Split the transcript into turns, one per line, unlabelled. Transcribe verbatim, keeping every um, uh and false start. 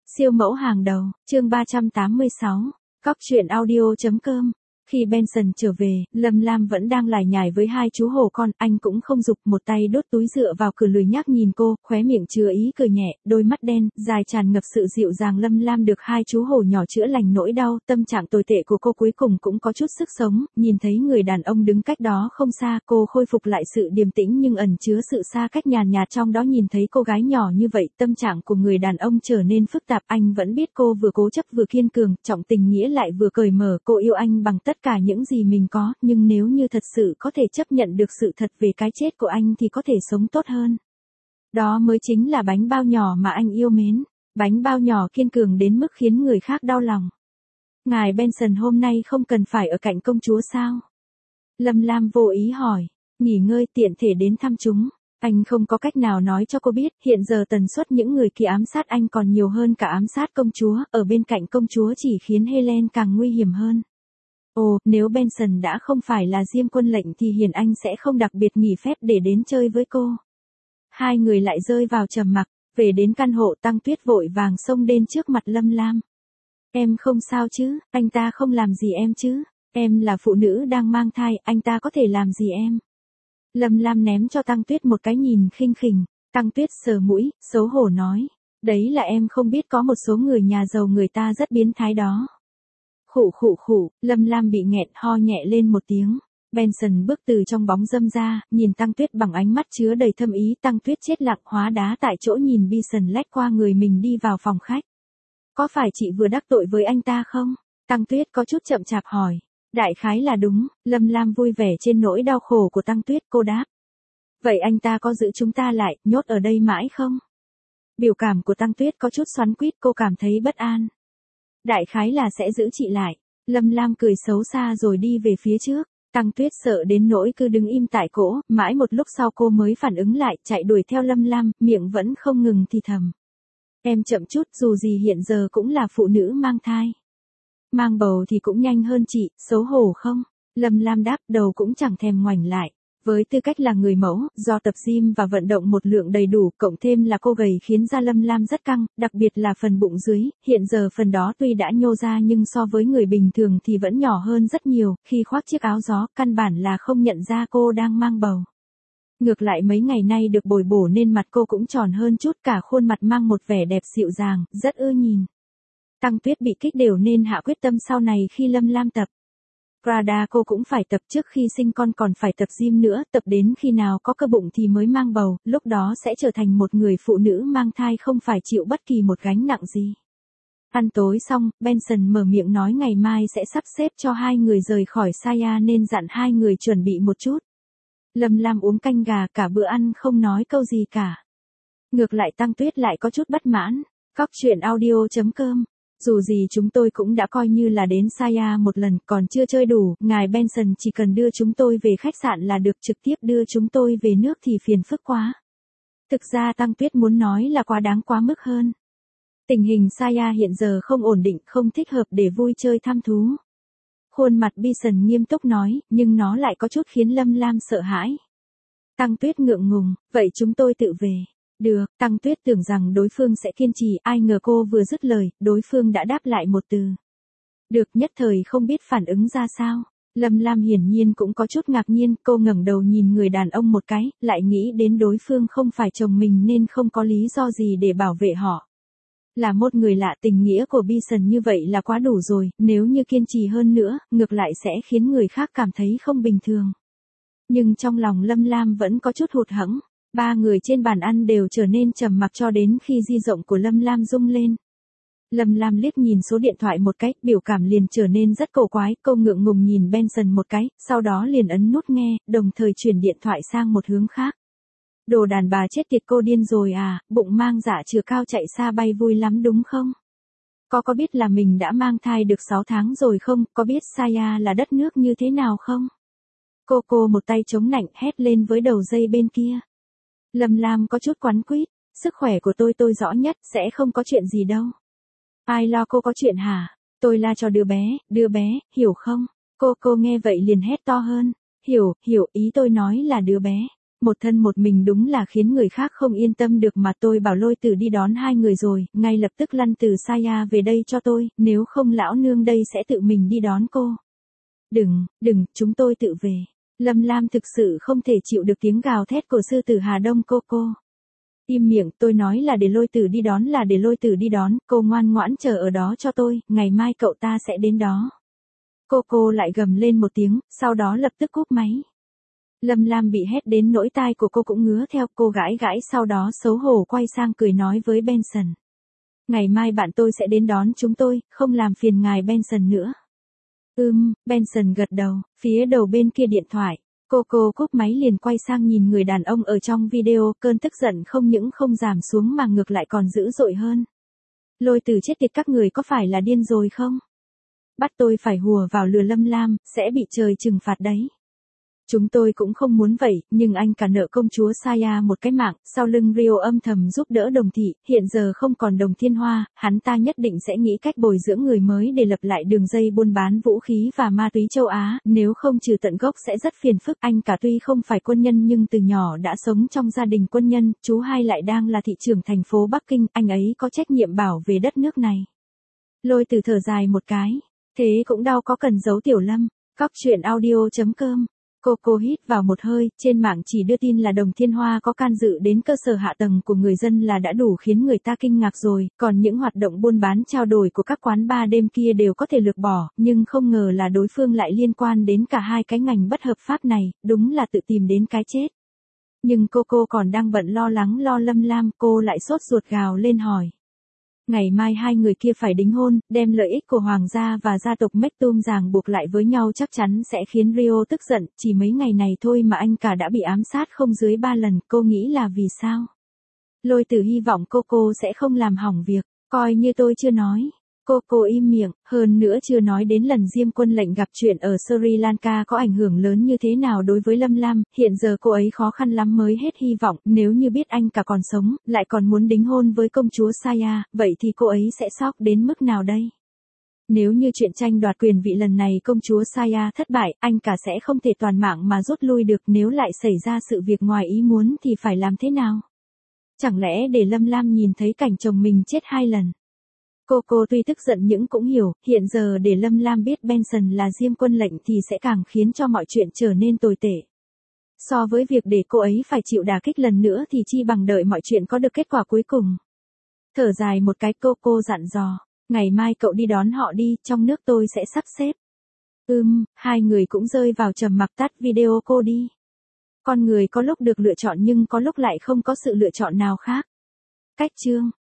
Siêu mẫu hàng đầu, chương ba trăm tám mươi sáu, Cóc truyện audio chấm com. Khi Benson trở về, Lâm Lam vẫn đang lải nhải với hai chú hổ con, anh cũng không giục, một tay đốt túi dựa vào cửa lười nhác nhìn cô, khóe miệng chứa ý cười nhẹ, đôi mắt đen, dài tràn ngập sự dịu dàng. Lâm Lam được hai chú hổ nhỏ chữa lành nỗi đau, tâm trạng tồi tệ của cô cuối cùng cũng có chút sức sống, nhìn thấy người đàn ông đứng cách đó không xa, cô khôi phục lại sự điềm tĩnh nhưng ẩn chứa sự xa cách nhàn nhạt trong đó. Nhìn thấy cô gái nhỏ như vậy, tâm trạng của người đàn ông trở nên phức tạp, anh vẫn biết cô vừa cố chấp vừa kiên cường, trọng tình nghĩa lại vừa cởi mở, cô yêu anh bằng tất cả những gì mình có, nhưng nếu như thật sự có thể chấp nhận được sự thật về cái chết của anh thì có thể sống tốt hơn. Đó mới chính là bánh bao nhỏ mà anh yêu mến, bánh bao nhỏ kiên cường đến mức khiến người khác đau lòng. Ngài Benson hôm nay không cần phải ở cạnh công chúa sao? Lâm Lam vô ý hỏi, nghỉ ngơi tiện thể đến thăm chúng. Anh không có cách nào nói cho cô biết, hiện giờ tần suất những người kia ám sát anh còn nhiều hơn cả ám sát công chúa, ở bên cạnh công chúa chỉ khiến Helen càng nguy hiểm hơn. Ồ, nếu Benson đã không phải là Diêm Quân lệnh thì hiển anh sẽ không đặc biệt nghỉ phép để đến chơi với cô. Hai người lại rơi vào trầm mặc, về đến căn hộ Tăng Tuyết vội vàng xông đến trước mặt Lâm Lam. Em không sao chứ, anh ta không làm gì em chứ, em là phụ nữ đang mang thai, anh ta có thể làm gì em. Lâm Lam ném cho Tăng Tuyết một cái nhìn khinh khỉnh, Tăng Tuyết sờ mũi, xấu hổ nói, đấy là em không biết có một số người nhà giàu người ta rất biến thái đó. Khụ khụ khụ, Lâm Lam bị nghẹn ho nhẹ lên một tiếng. Benson bước từ trong bóng râm ra, nhìn Tăng Tuyết bằng ánh mắt chứa đầy thâm ý. Tăng Tuyết chết lặng hóa đá tại chỗ nhìn Benson lách qua người mình đi vào phòng khách. Có phải chị vừa đắc tội với anh ta không? Tăng Tuyết có chút chậm chạp hỏi. Đại khái là đúng, Lâm Lam vui vẻ trên nỗi đau khổ của Tăng Tuyết, cô đáp. Vậy anh ta có giữ chúng ta lại, nhốt ở đây mãi không? Biểu cảm của Tăng Tuyết có chút xoắn quýt, cô cảm thấy bất an. Đại khái là sẽ giữ chị lại. Lâm Lam cười xấu xa rồi đi về phía trước. Tăng Tuyết sợ đến nỗi cứ đứng im tại cỗ, mãi một lúc sau cô mới phản ứng lại, chạy đuổi theo Lâm Lam, miệng vẫn không ngừng thì thầm. Em chậm chút, dù gì hiện giờ cũng là phụ nữ mang thai. Mang bầu thì cũng nhanh hơn chị, xấu hổ không? Lâm Lam đáp, đầu cũng chẳng thèm ngoảnh lại. Với tư cách là người mẫu, do tập gym và vận động một lượng đầy đủ, cộng thêm là cô gầy khiến da Lâm Lam rất căng, đặc biệt là phần bụng dưới, hiện giờ phần đó tuy đã nhô ra nhưng so với người bình thường thì vẫn nhỏ hơn rất nhiều, khi khoác chiếc áo gió, căn bản là không nhận ra cô đang mang bầu. Ngược lại mấy ngày nay được bồi bổ nên mặt cô cũng tròn hơn chút, cả khuôn mặt mang một vẻ đẹp dịu dàng, rất ưa nhìn. Tăng Tuyết bị kích đều nên hạ quyết tâm sau này khi Lâm Lam tập Prada cô cũng phải tập, trước khi sinh con còn phải tập gym nữa, tập đến khi nào có cơ bụng thì mới mang bầu, lúc đó sẽ trở thành một người phụ nữ mang thai không phải chịu bất kỳ một gánh nặng gì. Ăn tối xong, Benson mở miệng nói ngày mai sẽ sắp xếp cho hai người rời khỏi Saya nên dặn hai người chuẩn bị một chút. Lâm Lam uống canh gà cả bữa ăn không nói câu gì cả. Ngược lại Tăng Tuyết lại có chút bất mãn. Cóc truyện audio chấm com. Dù gì chúng tôi cũng đã coi như là đến Saya một lần, còn chưa chơi đủ, ngài Benson chỉ cần đưa chúng tôi về khách sạn là được, trực tiếp đưa chúng tôi về nước thì phiền phức quá. Thực ra Tăng Tuyết muốn nói là quá đáng quá mức hơn. Tình hình Saya hiện giờ không ổn định, không thích hợp để vui chơi thăm thú. Khuôn mặt Benson nghiêm túc nói, nhưng nó lại có chút khiến Lâm Lam sợ hãi. Tăng Tuyết ngượng ngùng, vậy chúng tôi tự về. Được, Tăng Tuyết tưởng rằng đối phương sẽ kiên trì, ai ngờ cô vừa dứt lời, đối phương đã đáp lại một từ. Được, nhất thời không biết phản ứng ra sao. Lâm Lam hiển nhiên cũng có chút ngạc nhiên, cô ngẩng đầu nhìn người đàn ông một cái, lại nghĩ đến đối phương không phải chồng mình nên không có lý do gì để bảo vệ họ. Là một người lạ, tình nghĩa của Benson như vậy là quá đủ rồi, nếu như kiên trì hơn nữa, ngược lại sẽ khiến người khác cảm thấy không bình thường. Nhưng trong lòng Lâm Lam vẫn có chút hụt hẫng. Ba người trên bàn ăn đều trở nên trầm mặc cho đến khi di động của Lâm Lam rung lên. Lâm Lam liếc nhìn số điện thoại một cái, biểu cảm liền trở nên rất cổ quái, cô ngượng ngùng nhìn Benson một cái, sau đó liền ấn nút nghe, đồng thời chuyển điện thoại sang một hướng khác. Đồ đàn bà chết tiệt, cô điên rồi à, bụng mang dạ chừa cao chạy xa bay vui lắm đúng không? Có có biết là mình đã mang thai được sáu tháng rồi không, có biết Saya là đất nước như thế nào không? Cô cô một tay chống nạnh hét lên với đầu dây bên kia. Lâm Lam có chút quắn quýt, sức khỏe của tôi tôi rõ nhất, sẽ không có chuyện gì đâu. Ai lo cô có chuyện hả? Tôi la cho đứa bé, đứa bé, hiểu không? Cô cô nghe vậy liền hét to hơn. Hiểu, hiểu, ý tôi nói là đứa bé. Một thân một mình đúng là khiến người khác không yên tâm được mà tôi bảo Lôi Tử đi đón hai người rồi, ngay lập tức lăn từ Saya về đây cho tôi, nếu không lão nương đây sẽ tự mình đi đón cô. Đừng, đừng, chúng tôi tự về. Lâm Lam thực sự không thể chịu được tiếng gào thét của sư tử Hà Đông cô cô. Im miệng, tôi nói là để Lôi Tử đi đón là để Lôi Tử đi đón, cô ngoan ngoãn chờ ở đó cho tôi, ngày mai cậu ta sẽ đến đó. Cô cô lại gầm lên một tiếng, sau đó lập tức cúp máy. Lâm Lam bị hét đến nỗi tai của cô cũng ngứa theo, cô gãi gãi sau đó xấu hổ quay sang cười nói với Benson. Ngày mai bạn tôi sẽ đến đón chúng tôi, không làm phiền ngài Benson nữa. Ừm, Benson gật đầu, phía đầu bên kia điện thoại. Cô cô cúp máy liền quay sang nhìn người đàn ông ở trong video, cơn tức giận không những không giảm xuống mà ngược lại còn dữ dội hơn. Lôi Tử chết tiệt, các người có phải là điên rồi không? Bắt tôi phải hùa vào lừa Lâm Lam, sẽ bị trời trừng phạt đấy. Chúng tôi cũng không muốn vậy, nhưng anh cả nợ công chúa Saya một cái mạng, sau lưng Rio âm thầm giúp đỡ Đồng Thị, hiện giờ không còn Đồng Thiên Hoa, hắn ta nhất định sẽ nghĩ cách bồi dưỡng người mới để lập lại đường dây buôn bán vũ khí và ma túy châu Á, nếu không trừ tận gốc sẽ rất phiền phức. Anh cả tuy không phải quân nhân nhưng từ nhỏ đã sống trong gia đình quân nhân, chú hai lại đang là thị trưởng thành phố Bắc Kinh, anh ấy có trách nhiệm bảo vệ đất nước này. Lôi Tử thở dài một cái, thế cũng đau có cần giấu Tiểu Lâm. Cóc truyện audio chấm com. Cô cô hít vào một hơi, trên mạng chỉ đưa tin là Đồng Thiên Hoa có can dự đến cơ sở hạ tầng của người dân là đã đủ khiến người ta kinh ngạc rồi, còn những hoạt động buôn bán trao đổi của các quán bar đêm kia đều có thể lược bỏ, nhưng không ngờ là đối phương lại liên quan đến cả hai cái ngành bất hợp pháp này, đúng là tự tìm đến cái chết. Nhưng cô cô còn đang bận lo lắng lo Lâm Lam, cô lại sốt ruột gào lên hỏi. Ngày mai hai người kia phải đính hôn, đem lợi ích của hoàng gia và gia tộc Mektum ràng buộc lại với nhau chắc chắn sẽ khiến Rio tức giận, chỉ mấy ngày này thôi mà anh cả đã bị ám sát không dưới ba lần, cô nghĩ là vì sao? Lôi Tử hy vọng cô cô sẽ không làm hỏng việc, coi như tôi chưa nói. Cô cô im miệng, hơn nữa chưa nói đến lần Diêm Quân lệnh gặp chuyện ở Sri Lanka có ảnh hưởng lớn như thế nào đối với Lâm Lam, hiện giờ cô ấy khó khăn lắm mới hết hy vọng, nếu như biết anh cả còn sống, lại còn muốn đính hôn với công chúa Saya, vậy thì cô ấy sẽ sốc đến mức nào đây? Nếu như chuyện tranh đoạt quyền vị lần này công chúa Saya thất bại, anh cả sẽ không thể toàn mạng mà rút lui được, nếu lại xảy ra sự việc ngoài ý muốn thì phải làm thế nào? Chẳng lẽ để Lâm Lam nhìn thấy cảnh chồng mình chết hai lần? Cô cô tuy tức giận nhưng cũng hiểu, hiện giờ để Lâm Lam biết Benson là Diêm Quân lệnh thì sẽ càng khiến cho mọi chuyện trở nên tồi tệ. So với việc để cô ấy phải chịu đả kích lần nữa thì chi bằng đợi mọi chuyện có được kết quả cuối cùng. Thở dài một cái, cô cô dặn dò, ngày mai cậu đi đón họ đi, trong nước tôi sẽ sắp xếp. Ừm, hai người cũng rơi vào trầm mặc, tắt video cô đi. Con người có lúc được lựa chọn nhưng có lúc lại không có sự lựa chọn nào khác. Cách chương